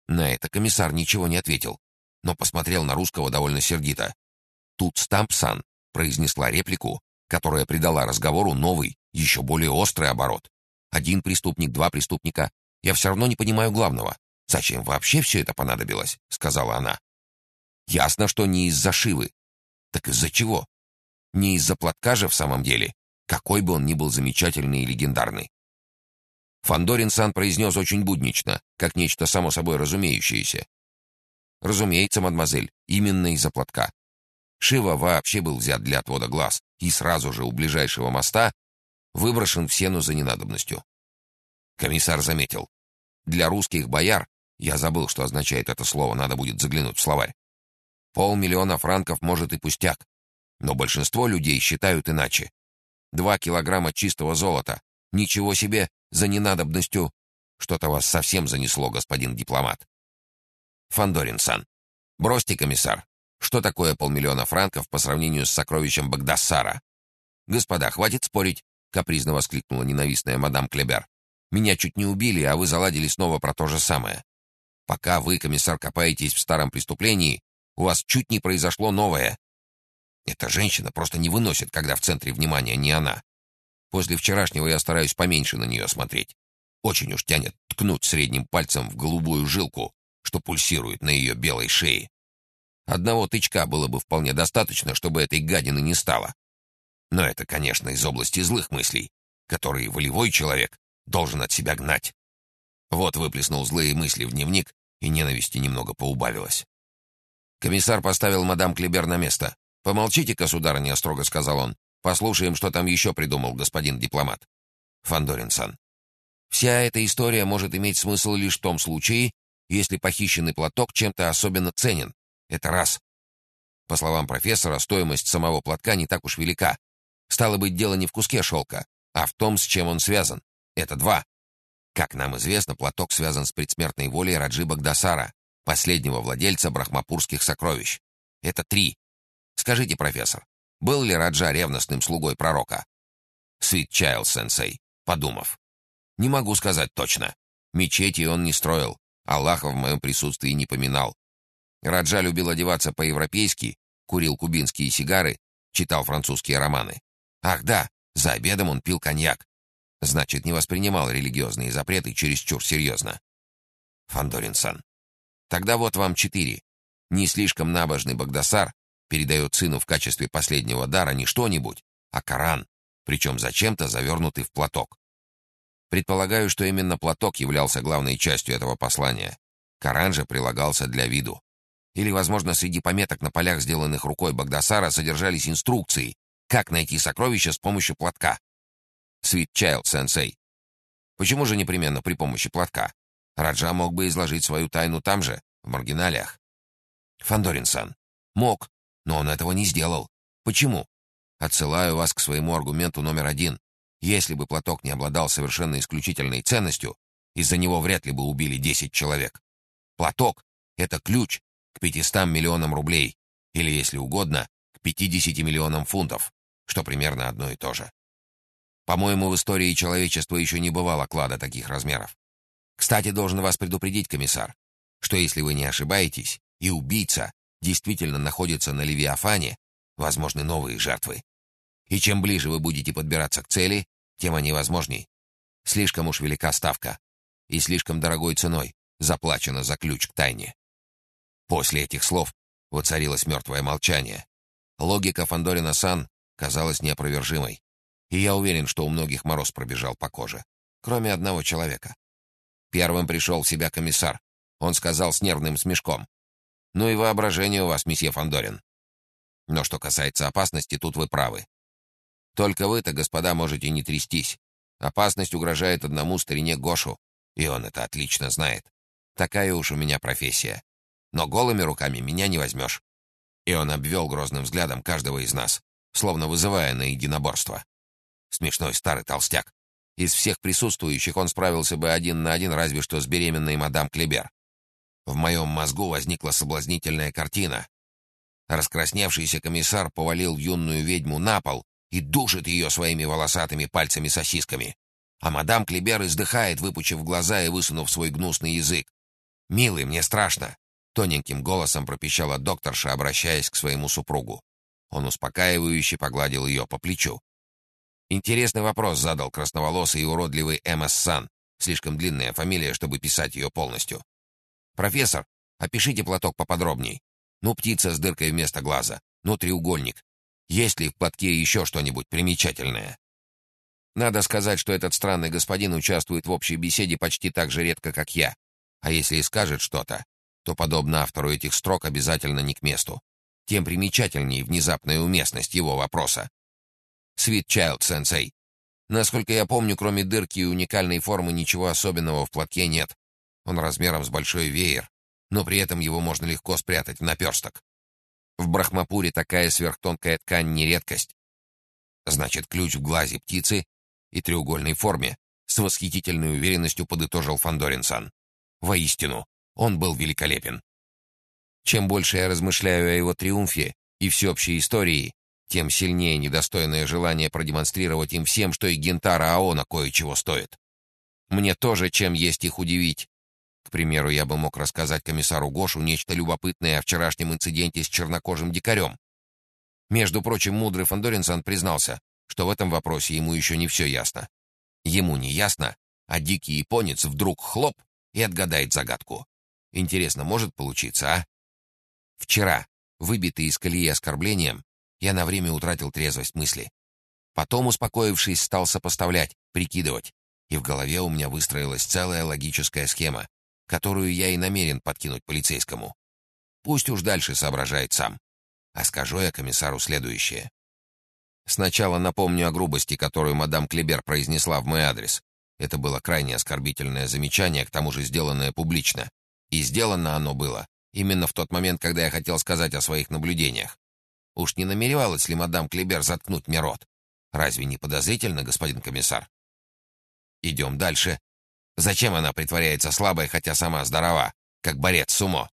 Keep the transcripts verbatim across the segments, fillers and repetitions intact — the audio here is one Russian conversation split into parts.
На это комиссар ничего не ответил, но посмотрел на русского довольно сердито. Тут Стампсан произнесла реплику, которая придала разговору новый, еще более острый оборот. Один преступник, два преступника. Я все равно не понимаю главного. Зачем вообще все это понадобилось? Сказала она. Ясно, что не из-за Шивы. Так из-за чего? Не из-за платка же в самом деле, какой бы он ни был замечательный и легендарный. Фандорин-сан произнес очень буднично, как нечто само собой разумеющееся. Разумеется, мадемуазель, именно из-за платка. Шива вообще был взят для отвода глаз и сразу же у ближайшего моста выброшен в сену за ненадобностью. Комиссар заметил. Для русских бояр, я забыл, что означает это слово, надо будет заглянуть в словарь. Полмиллиона франков может и пустяк, но большинство людей считают иначе. Два килограмма чистого золота. Ничего себе, за ненадобностью. Что-то вас совсем занесло, господин дипломат. Фандорин-сан, бросьте, комиссар. Что такое полмиллиона франков по сравнению с сокровищем Багдасара? Господа, хватит спорить, капризно воскликнула ненавистная мадам Клебер. Меня чуть не убили, а вы заладили снова про то же самое. Пока вы, комиссар, копаетесь в старом преступлении, у вас чуть не произошло новое. Эта женщина просто не выносит, когда в центре внимания не она. После вчерашнего я стараюсь поменьше на нее смотреть. Очень уж тянет ткнуть средним пальцем в голубую жилку, что пульсирует на ее белой шее. Одного тычка было бы вполне достаточно, чтобы этой гадины не стало. Но это, конечно, из области злых мыслей, которые волевой человек должен от себя гнать. Вот выплеснул злые мысли в дневник, и ненависти немного поубавилось. Комиссар поставил мадам Клебер на место. «Помолчите-ка, сударыня», — строго сказал он. «Послушаем, что там еще придумал господин дипломат». Фандорин-сан. Вся эта история может иметь смысл лишь в том случае, если похищенный платок чем-то особенно ценен. Это раз. По словам профессора, стоимость самого платка не так уж велика. Стало быть, дело не в куске шелка, а в том, с чем он связан. Это два. Как нам известно, платок связан с предсмертной волей Раджи Багдасара, последнего владельца брахмапурских сокровищ. Это три. Скажите, профессор, был ли Раджа ревностным слугой пророка? Sweet Child, сенсей, подумав. Не могу сказать точно. Мечети он не строил, Аллаха в моем присутствии не поминал. Раджа любил одеваться по-европейски, курил кубинские сигары, читал французские романы. Ах да, за обедом он пил коньяк. Значит, не воспринимал религиозные запреты чересчур серьезно. Фандорин-сан. Тогда вот вам четыре. Не слишком набожный Багдасар передает сыну в качестве последнего дара не что-нибудь, а Коран, причем зачем-то завернутый в платок. Предполагаю, что именно платок являлся главной частью этого послания. Коран же прилагался для виду. Или, возможно, среди пометок на полях, сделанных рукой Багдасара, содержались инструкции, как найти сокровища с помощью платка. Sweet Child, сенсей. Почему же непременно при помощи платка? Раджа мог бы изложить свою тайну там же, в маргиналиях. Фандорин-сан. Мог, но он этого не сделал. Почему? Отсылаю вас к своему аргументу номер один. Если бы платок не обладал совершенно исключительной ценностью, из-за него вряд ли бы убили десять человек. Платок — это ключ к пятистам миллионам рублей, или, если угодно, к пятидесяти миллионам фунтов, что примерно одно и то же. По-моему, в истории человечества еще не бывало клада таких размеров. Кстати, должен вас предупредить, комиссар, что если вы не ошибаетесь, и убийца действительно находится на Левиафане, возможны новые жертвы. И чем ближе вы будете подбираться к цели, тем они возможней. Слишком уж велика ставка, и слишком дорогой ценой заплачено за ключ к тайне. После этих слов воцарилось мертвое молчание. Логика Фандорина-сан казалась неопровержимой, и я уверен, что у многих мороз пробежал по коже, кроме одного человека. Первым пришел в себя комиссар. Он сказал с нервным смешком: «Ну и воображение у вас, месье Фандорин. Но что касается опасности, тут вы правы. Только вы-то, господа, можете не трястись. Опасность угрожает одному старине Гошу, и он это отлично знает. Такая уж у меня профессия. Но голыми руками меня не возьмешь». И он обвел грозным взглядом каждого из нас, словно вызывая на единоборство. Смешной старый толстяк. Из всех присутствующих он справился бы один на один разве что с беременной мадам Клебер. В моем мозгу возникла соблазнительная картина. Раскрасневшийся комиссар повалил юную ведьму на пол и душит ее своими волосатыми пальцами-сосисками. А мадам Клебер издыхает, выпучив глаза и высунув свой гнусный язык. «Милый, мне страшно!» — тоненьким голосом пропищала докторша, обращаясь к своему супругу. Он успокаивающе погладил ее по плечу. Интересный вопрос задал красноволосый и уродливый Эмма Сан. Слишком длинная фамилия, чтобы писать ее полностью. «Профессор, опишите платок поподробней. Ну, птица с дыркой вместо глаза. Ну, треугольник. Есть ли в платке еще что-нибудь примечательное?» Надо сказать, что этот странный господин участвует в общей беседе почти так же редко, как я. А если и скажет что-то, то, подобно автору этих строк, обязательно не к месту. Тем примечательнее внезапная уместность его вопроса. «Sweet Child, сенсей. Насколько я помню, кроме дырки и уникальной формы, ничего особенного в платке нет. Он размером с большой веер, но при этом его можно легко спрятать в наперсток. В Брахмапуре такая сверхтонкая ткань не редкость. Значит, ключ в глазе птицы и треугольной форме», с восхитительной уверенностью подытожил Фандорин-сан. Воистину, он был великолепен. Чем больше я размышляю о его триумфе и всеобщей истории, тем сильнее недостойное желание продемонстрировать им всем, что и Гентара Аона кое-чего стоит. Мне тоже чем есть их удивить. К примеру, я бы мог рассказать комиссару Гошу нечто любопытное о вчерашнем инциденте с чернокожим дикарем. Между прочим, мудрый Фандорин-сан признался, что в этом вопросе ему еще не все ясно. Ему не ясно, а дикий японец вдруг хлоп и отгадает загадку. Интересно, может получиться, а? Вчера, выбитый из колеи оскорблением, я на время утратил трезвость мысли. Потом, успокоившись, стал сопоставлять, прикидывать, и в голове у меня выстроилась целая логическая схема, которую я и намерен подкинуть полицейскому. Пусть уж дальше соображает сам. А скажу я комиссару следующее. Сначала напомню о грубости, которую мадам Клебер произнесла в мой адрес. Это было крайне оскорбительное замечание, к тому же сделанное публично. И сделано оно было именно в тот момент, когда я хотел сказать о своих наблюдениях. Уж не намеревалась ли мадам Клебер заткнуть мне рот? Разве не подозрительно, господин комиссар? Идем дальше. Зачем она притворяется слабой, хотя сама здорова, как борец сумо?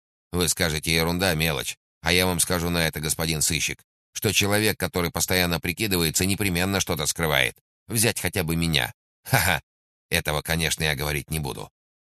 Вы скажете, ерунда, мелочь. А я вам скажу на это, господин сыщик, что человек, который постоянно прикидывается, непременно что-то скрывает. Взять хотя бы меня. Ха-ха. Этого, конечно, я говорить не буду.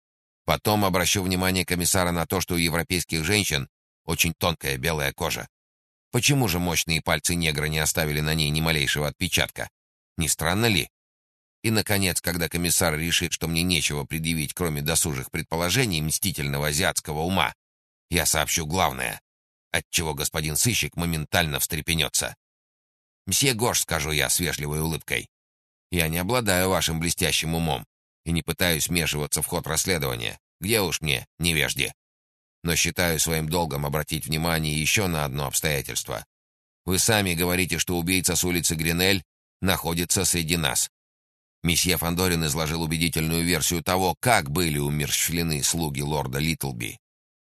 Потом обращу внимание комиссара на то, что у европейских женщин очень тонкая белая кожа. Почему же мощные пальцы негра не оставили на ней ни малейшего отпечатка? Не странно ли? И, наконец, когда комиссар решит, что мне нечего предъявить, кроме досужих предположений мстительного азиатского ума, я сообщу главное, отчего господин сыщик моментально встрепенется. «Мсье Гош», — скажу я с вежливой улыбкой, — «я не обладаю вашим блестящим умом и не пытаюсь вмешиваться в ход расследования. Где уж мне, невежде? Но считаю своим долгом обратить внимание еще на одно обстоятельство. Вы сами говорите, что убийца с улицы Гринель находится среди нас». Месье Фандорин изложил убедительную версию того, как были умерщвлены слуги лорда Литлби.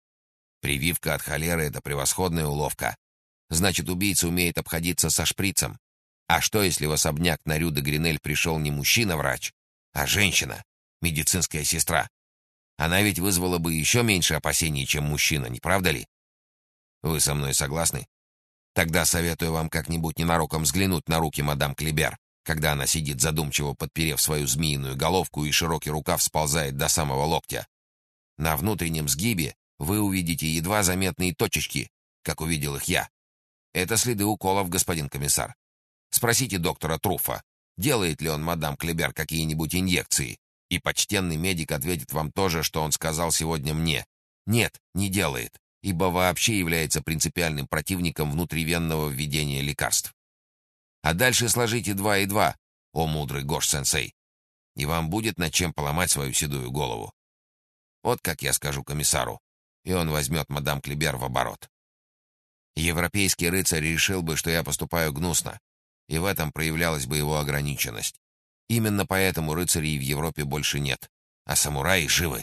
Прививка от холеры — это превосходная уловка. Значит, убийца умеет обходиться со шприцем. А что, если в особняк на Рю де Гринель пришел не мужчина-врач, а женщина, медицинская сестра? Она ведь вызвала бы еще меньше опасений, чем мужчина, не правда ли? Вы со мной согласны? Тогда советую вам как-нибудь ненароком взглянуть на руки мадам Клебер, когда она сидит задумчиво, подперев свою змеиную головку, и широкий рукав сползает до самого локтя. На внутреннем сгибе вы увидите едва заметные точечки, как увидел их я. Это следы уколов, господин комиссар. Спросите доктора Труфа, делает ли он мадам Клебер какие-нибудь инъекции, и почтенный медик ответит вам то же, что он сказал сегодня мне. Нет, не делает, ибо вообще является принципиальным противником внутривенного введения лекарств. А дальше сложите два и два, о мудрый Гош-сенсей, и вам будет над чем поломать свою седую голову. Вот как я скажу комиссару, и он возьмет мадам Клебер в оборот. Европейский рыцарь решил бы, что я поступаю гнусно, и в этом проявлялась бы его ограниченность. Именно поэтому рыцарей в Европе больше нет, а самураи живы.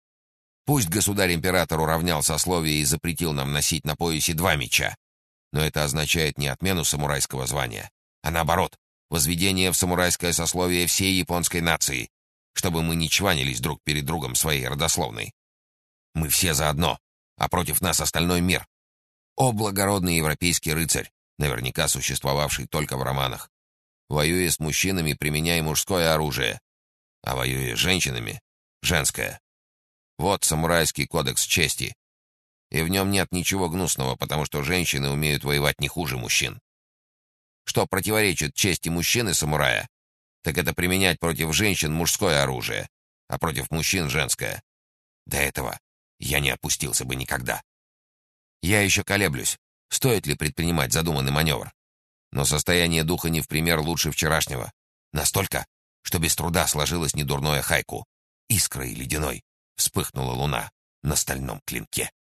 Пусть государь-император уравнял сословие и запретил нам носить на поясе два меча, но это означает не отмену самурайского звания, а наоборот, возведение в самурайское сословие всей японской нации, чтобы мы не чванились друг перед другом своей родословной. Мы все заодно, а против нас остальной мир. О, благородный европейский рыцарь, наверняка существовавший только в романах. Воюя с мужчинами, применяй мужское оружие, а воюя с женщинами — женское. Вот самурайский кодекс чести. И в нем нет ничего гнусного, потому что женщины умеют воевать не хуже мужчин. Что противоречит чести мужчины-самурая, так это применять против женщин мужское оружие, а против мужчин женское. До этого я не опустился бы никогда. Я еще колеблюсь, стоит ли предпринимать задуманный маневр. Но состояние духа не в пример лучше вчерашнего. Настолько, что без труда сложилось недурное хайку. Искрой ледяной вспыхнула луна на стальном клинке.